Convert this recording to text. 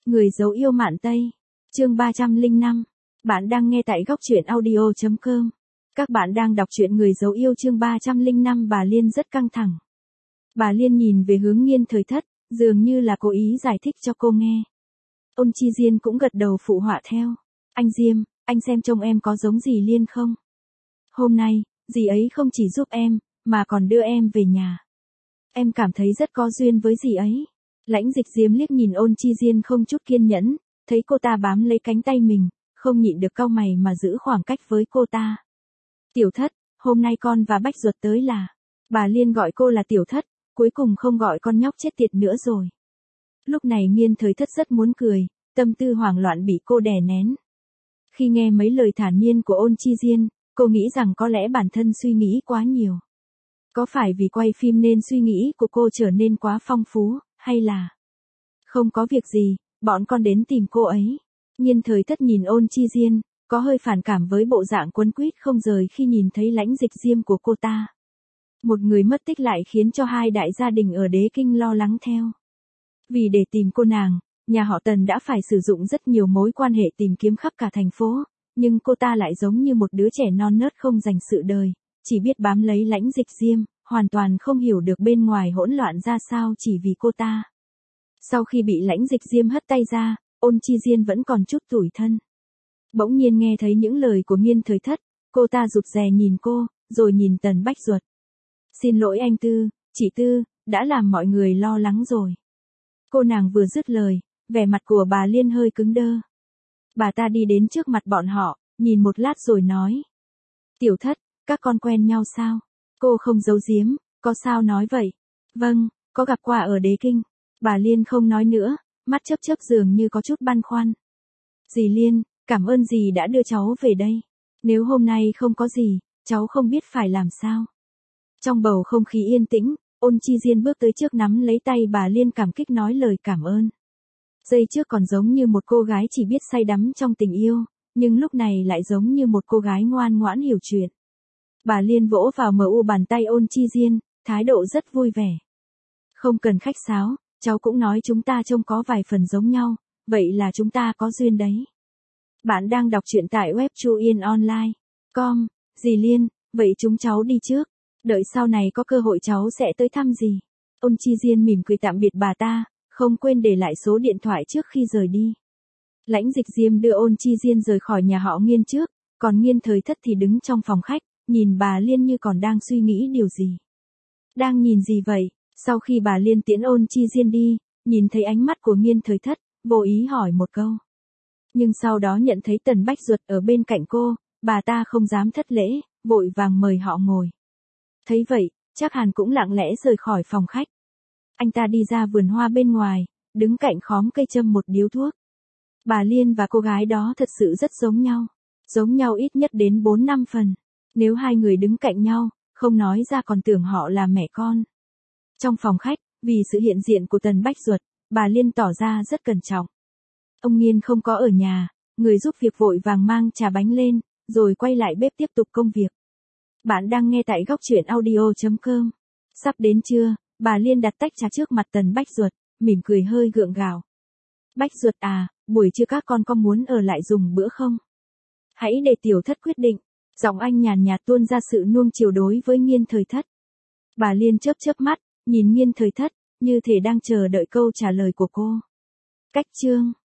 Người dấu yêu Mạn Tây. Chương 305. Bạn đang nghe tại góc truyện audio.com. Các bạn đang đọc truyện Người dấu yêu chương 305. Bà Liên rất căng thẳng. Bà Liên nhìn về hướng Nghiên Thời Thất, dường như là cố ý giải thích cho cô nghe. Ôn Chi Diên cũng gật đầu phụ họa theo. Anh Diêm, anh xem trông em có giống dì Liên không? Hôm nay, dì ấy không chỉ giúp em, mà còn đưa em về nhà. Em cảm thấy rất có duyên với dì ấy. Lãnh Dịch Diêm liếc nhìn Ôn Chi Diên không chút kiên nhẫn, thấy cô ta bám lấy cánh tay mình, không nhịn được cau mày mà giữ khoảng cách với cô ta. Tiểu Thất, hôm nay con và Bách Duật tới là. Bà Liên gọi cô là Tiểu Thất, cuối cùng không gọi con nhóc chết tiệt nữa rồi. Lúc này Nghiên Thời Thất rất muốn cười, tâm tư hoảng loạn bị cô đè nén. Khi nghe mấy lời thản nhiên của Ôn Chi Diên, cô nghĩ rằng có lẽ bản thân suy nghĩ quá nhiều. Có phải vì quay phim nên suy nghĩ của cô trở nên quá phong phú, hay là... Không có việc gì, bọn con đến tìm cô ấy. Nghiên Thời Thất nhìn Ôn Chi Diên, có hơi phản cảm với bộ dạng quấn quýt không rời khi nhìn thấy Lãnh Dịch Diêm của cô ta. Một người mất tích lại khiến cho hai đại gia đình ở Đế Kinh lo lắng theo. Vì để tìm cô nàng, nhà họ Tần đã phải sử dụng rất nhiều mối quan hệ tìm kiếm khắp cả thành phố, nhưng cô ta lại giống như một đứa trẻ non nớt không dành sự đời, chỉ biết bám lấy Lãnh Dịch Diêm, hoàn toàn không hiểu được bên ngoài hỗn loạn ra sao chỉ vì cô ta. Sau khi bị Lãnh Dịch Diêm hất tay ra, Ôn Chi Diên vẫn còn chút tủi thân. Bỗng nhiên nghe thấy những lời của Nghiên Thời Thất, cô ta rụt rè nhìn cô, rồi nhìn Tần Bách Duật. Xin lỗi anh Tư, chị Tư, đã làm mọi người lo lắng rồi. Cô nàng vừa dứt lời, vẻ mặt của bà Liên hơi cứng đơ. Bà ta đi đến trước mặt bọn họ, nhìn một lát rồi nói. Tiểu Thất, các con quen nhau sao? Cô không giấu giếm, có sao nói vậy? Vâng, có gặp qua ở Đế Kinh. Bà Liên không nói nữa, mắt chớp chớp dường như có chút băn khoăn. Dì Liên, cảm ơn dì đã đưa cháu về đây. Nếu hôm nay không có dì, cháu không biết phải làm sao. Trong bầu không khí yên tĩnh, Ôn Chi Diên bước tới trước nắm lấy tay bà Liên cảm kích nói lời cảm ơn. Giây trước còn giống như một cô gái chỉ biết say đắm trong tình yêu, nhưng lúc này lại giống như một cô gái ngoan ngoãn hiểu chuyện. Bà Liên vỗ vào mu bàn tay Ôn Chi Diên, thái độ rất vui vẻ. Không cần khách sáo, cháu cũng nói chúng ta trông có vài phần giống nhau, vậy là chúng ta có duyên đấy. Bạn đang đọc truyện tại web chuyenonline.com, dì Liên, vậy chúng cháu đi trước, đợi sau này có cơ hội cháu sẽ tới thăm dì. Ôn Chi Diên mỉm cười tạm biệt bà ta, không quên để lại số điện thoại trước khi rời đi. Lãnh Dịch Diêm đưa Ôn Chi Diên rời khỏi nhà họ Nghiên trước, còn Nghiên Thời Thất thì đứng trong phòng khách, nhìn bà Liên như còn đang suy nghĩ điều gì. Đang nhìn gì vậy? Sau khi bà Liên tiễn Ôn Chi Diên đi, nhìn thấy ánh mắt của Nghiên Thời Thất, vô ý hỏi một câu. Nhưng sau đó nhận thấy Tần Bách Duật ở bên cạnh cô, bà ta không dám thất lễ, vội vàng mời họ ngồi. Thấy vậy, Trác Hàn cũng lặng lẽ rời khỏi phòng khách. Anh ta đi ra vườn hoa bên ngoài, đứng cạnh khóm cây châm một điếu thuốc. Bà Liên và cô gái đó thật sự rất giống nhau ít nhất đến 4-5 phần. Nếu hai người đứng cạnh nhau, không nói ra còn tưởng họ là mẹ con. Trong phòng khách, vì sự hiện diện của Tần Bách Duật, bà Liên tỏ ra rất cẩn trọng. Ông Nghiên không có ở nhà, người giúp việc vội vàng mang trà bánh lên, rồi quay lại bếp tiếp tục công việc. Bạn đang nghe tại góc truyện audio.com. Sắp đến trưa, bà Liên đặt tách trà trước mặt Tần Bách Duật, mỉm cười hơi gượng gạo. Bách Duật à, buổi trưa các con có muốn ở lại dùng bữa không? Hãy để Tiểu Thất quyết định. Giọng anh nhàn nhạt tuôn ra sự nuông chiều đối với Nghiên Thời Thất. Bà Liên chớp chớp mắt, nhìn Nghiên Thời Thất, như thể đang chờ đợi câu trả lời của cô. Cách chương